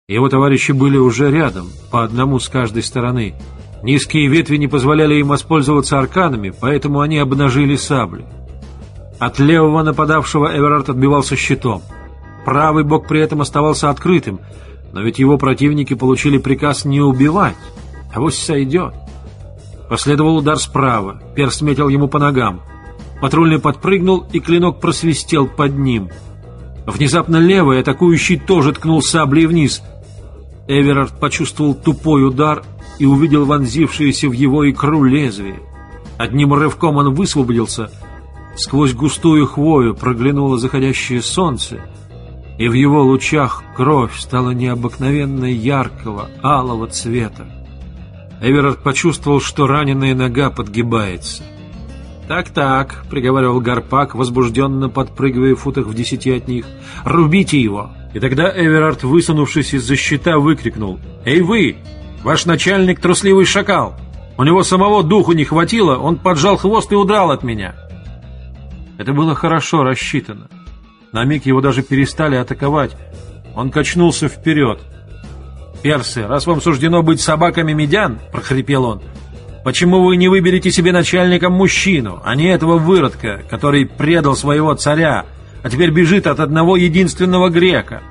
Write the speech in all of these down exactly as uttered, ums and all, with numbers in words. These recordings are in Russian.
Его товарищи были уже рядом, по одному с каждой стороны. Низкие ветви не позволяли им воспользоваться арканами, поэтому они обнажили сабли. От левого нападавшего Эверард отбивался щитом. Правый бок при этом оставался открытым, но ведь его противники получили приказ не убивать, авось сойдет. Последовал удар справа, перс метил ему по ногам. Патрульный подпрыгнул, и клинок просвистел под ним. Внезапно левый атакующий тоже ткнул саблей вниз. Эверард почувствовал тупой удар и увидел вонзившееся в его икру лезвие. Одним рывком он высвободился. Сквозь густую хвою проглянуло заходящее солнце, и в его лучах кровь стала необыкновенно яркого, алого цвета. Эверард почувствовал, что раненая нога подгибается. «Так-так», — приговаривал Гарпак, возбужденно подпрыгивая в футах в десяти от них, — «рубите его!» И тогда Эверард, высунувшись из-за щита, выкрикнул: «Эй вы! Ваш начальник трусливый шакал! У него самого духу не хватило, он поджал хвост и удрал от меня!» Это было хорошо рассчитано. На миг его даже перестали атаковать. Он качнулся вперед. «Персы, раз вам суждено быть собаками медян, — прохрипел он, — почему вы не выберете себе начальником мужчину, а не этого выродка, который предал своего царя, а теперь бежит от одного единственного грека?»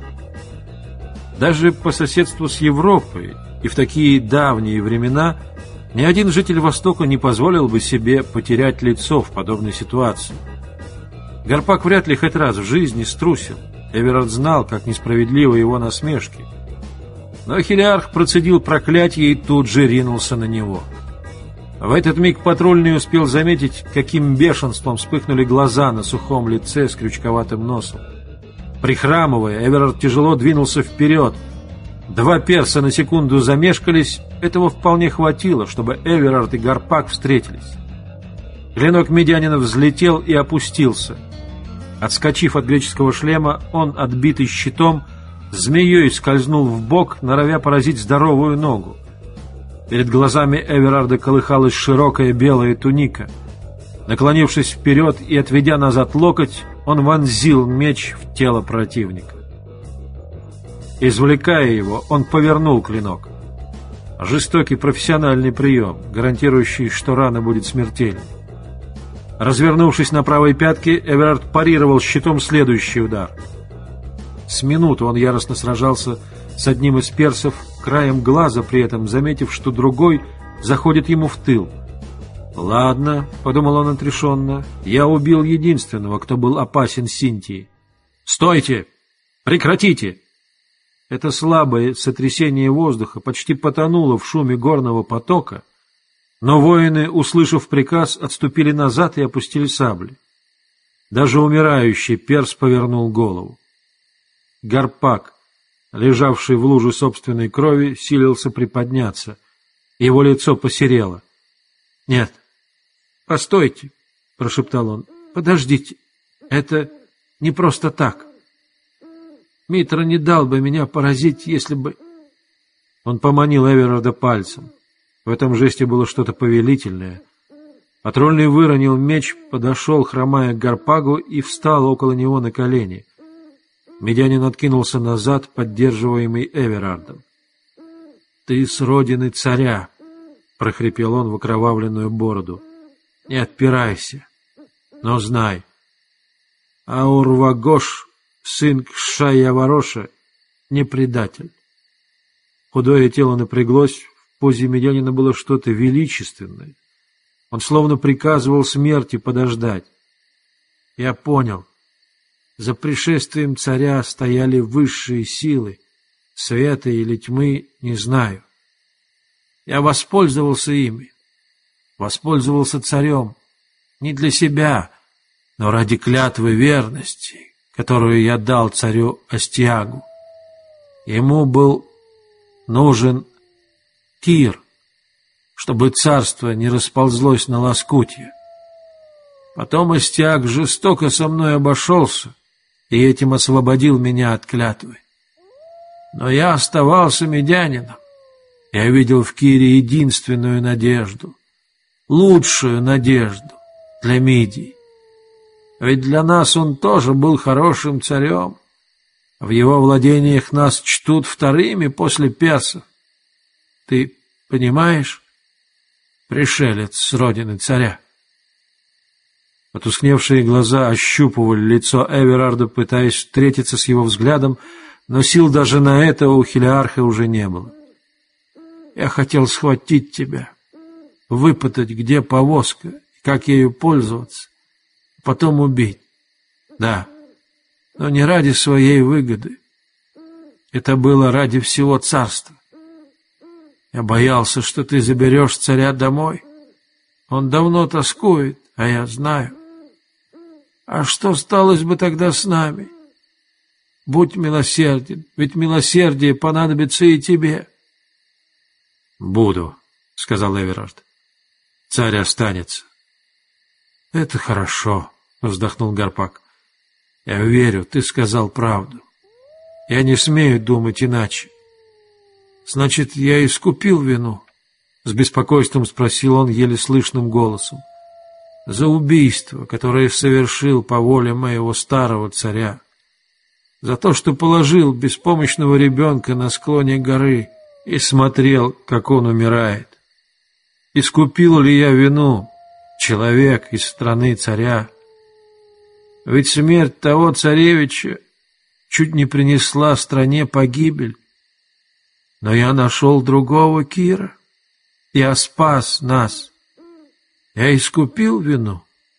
Даже по соседству с Европой и в такие давние времена ни один житель Востока не позволил бы себе потерять лицо в подобной ситуации. Гарпак вряд ли хоть раз в жизни струсил. Эверард знал, как несправедливы его насмешки. Но Хелиарх процедил проклятие и тут же ринулся на него. В этот миг патрульный успел заметить, каким бешенством вспыхнули глаза на сухом лице с крючковатым носом. Прихрамывая, Эверард тяжело двинулся вперед. Два перса на секунду замешкались. Этого вполне хватило, чтобы Эверард и Гарпак встретились. Клинок медянина взлетел и опустился. Отскочив от греческого шлема, он, отбитый щитом, змеей скользнул в бок, норовя поразить здоровую ногу. Перед глазами Эверарда колыхалась широкая белая туника. Наклонившись вперед и отведя назад локоть, он вонзил меч в тело противника. Извлекая его, он повернул клинок. Жестокий профессиональный прием, гарантирующий, что рана будет смертельной. Развернувшись на правой пятке, Эверард парировал щитом следующий удар. С минуту он яростно сражался с одним из персов, краем глаза при этом заметив, что другой заходит ему в тыл. «Ладно», — подумал он отрешенно, — «я убил единственного, кто был опасен Синтии». «Стойте! Прекратите!» Это слабое сотрясение воздуха почти потонуло в шуме горного потока, но воины, услышав приказ, отступили назад и опустили сабли. Даже умирающий перс повернул голову. Гарпак, лежавший в луже собственной крови, силился приподняться. Его лицо посерело. «Нет, постойте», — прошептал он, — «подождите, это не просто так. Митра не дал бы меня поразить, если бы...» Он поманил Эверарда пальцем. В этом жесте было что-то повелительное. Патрульный выронил меч, подошел, хромая к Гарпагу, и встал около него на колени. Медянин откинулся назад, поддерживаемый Эверардом. «Ты с родины царя», — прохрипел он в окровавленную бороду. «Не отпирайся, но знай, Аурвагош, сын Кшая-Вароша, не предатель». Худое тело напряглось, в позе медянина было что-то величественное. Он словно приказывал смерти подождать. «Я понял. За пришествием царя стояли высшие силы, света или тьмы, не знаю. Я воспользовался ими, воспользовался царем, не для себя, но ради клятвы верности, которую я дал царю Астиагу. Ему был нужен Кир, чтобы царство не расползлось на лоскутья. Потом Астиаг жестоко со мной обошелся и этим освободил меня от клятвы. Но я оставался медянином. Я видел в Кире единственную надежду, лучшую надежду для Мидии. Ведь для нас он тоже был хорошим царем. В его владениях нас чтут вторыми после персов. Ты понимаешь, пришелец с родины царя?» Потускневшие глаза ощупывали лицо Эверарда, пытаясь встретиться с его взглядом, но сил даже на это у Хелиарха уже не было. «Я хотел схватить тебя, выпытать, где повозка и как ею пользоваться, потом убить. Да, но не ради своей выгоды. Это было ради всего царства. Я боялся, что ты заберешь царя домой. Он давно тоскует, а я знаю. А что сталось бы тогда с нами? Будь милосерден, ведь милосердие понадобится и тебе». «Буду», — сказал Эверард. «Царь останется». «Это хорошо», — вздохнул Гарпак. «Я верю, ты сказал правду. Я не смею думать иначе. Значит, я искупил вину?» — с беспокойством спросил он еле слышным голосом. «За убийство, которое совершил по воле моего старого царя. За то, что положил беспомощного ребенка на склоне горы и смотрел, как он умирает. Искупил ли я вину, человек из страны царя? Ведь смерть того царевича чуть не принесла стране погибель. Но я нашел другого Кира. Я спас нас. Я искупил вину?»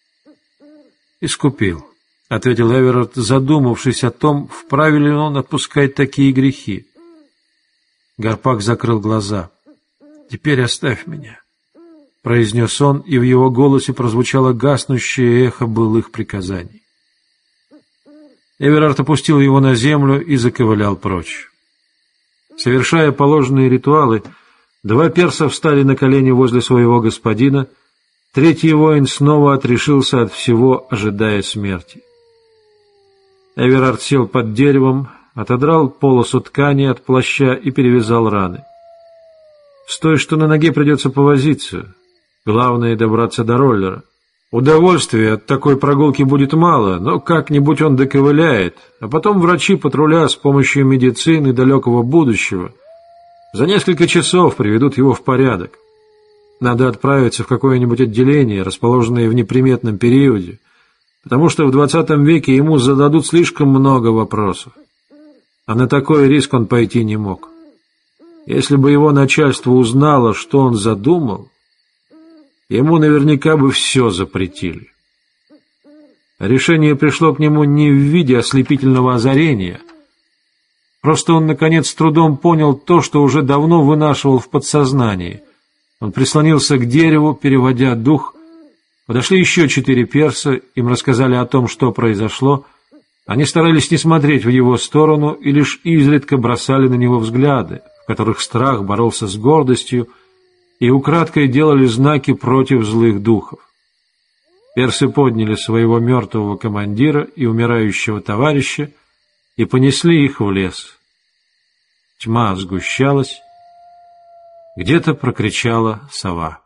«Искупил», — ответил Эверард, задумавшись о том, вправе ли он отпускать такие грехи. Гарпак закрыл глаза. «Теперь оставь меня», — произнес он, и в его голосе прозвучало гаснущее эхо былых приказаний. Эверард опустил его на землю и заковылял прочь. Совершая положенные ритуалы, два перса встали на колени возле своего господина, третий воин снова отрешился от всего, ожидая смерти. Эверард сел под деревом, отодрал полосу ткани от плаща и перевязал раны. С той, что на ноге, придется повозиться. Главное — добраться до Роллера. Удовольствия от такой прогулки будет мало, но как-нибудь он доковыляет, а потом врачи патруля с помощью медицины далекого будущего за несколько часов приведут его в порядок. Надо отправиться в какое-нибудь отделение, расположенное в неприметном периоде, потому что в двадцатом веке ему зададут слишком много вопросов. А на такой риск он пойти не мог. Если бы его начальство узнало, что он задумал, ему наверняка бы все запретили. Решение пришло к нему не в виде ослепительного озарения. Просто он, наконец, с трудом понял то, что уже давно вынашивал в подсознании. Он прислонился к дереву, переводя дух. Подошли еще четыре перса, им рассказали о том, что произошло. Они старались не смотреть в его сторону и лишь изредка бросали на него взгляды, в которых страх боролся с гордостью, и украдкой делали знаки против злых духов. Персы подняли своего мертвого командира и умирающего товарища и понесли их в лес. Тьма сгущалась, где-то прокричала сова.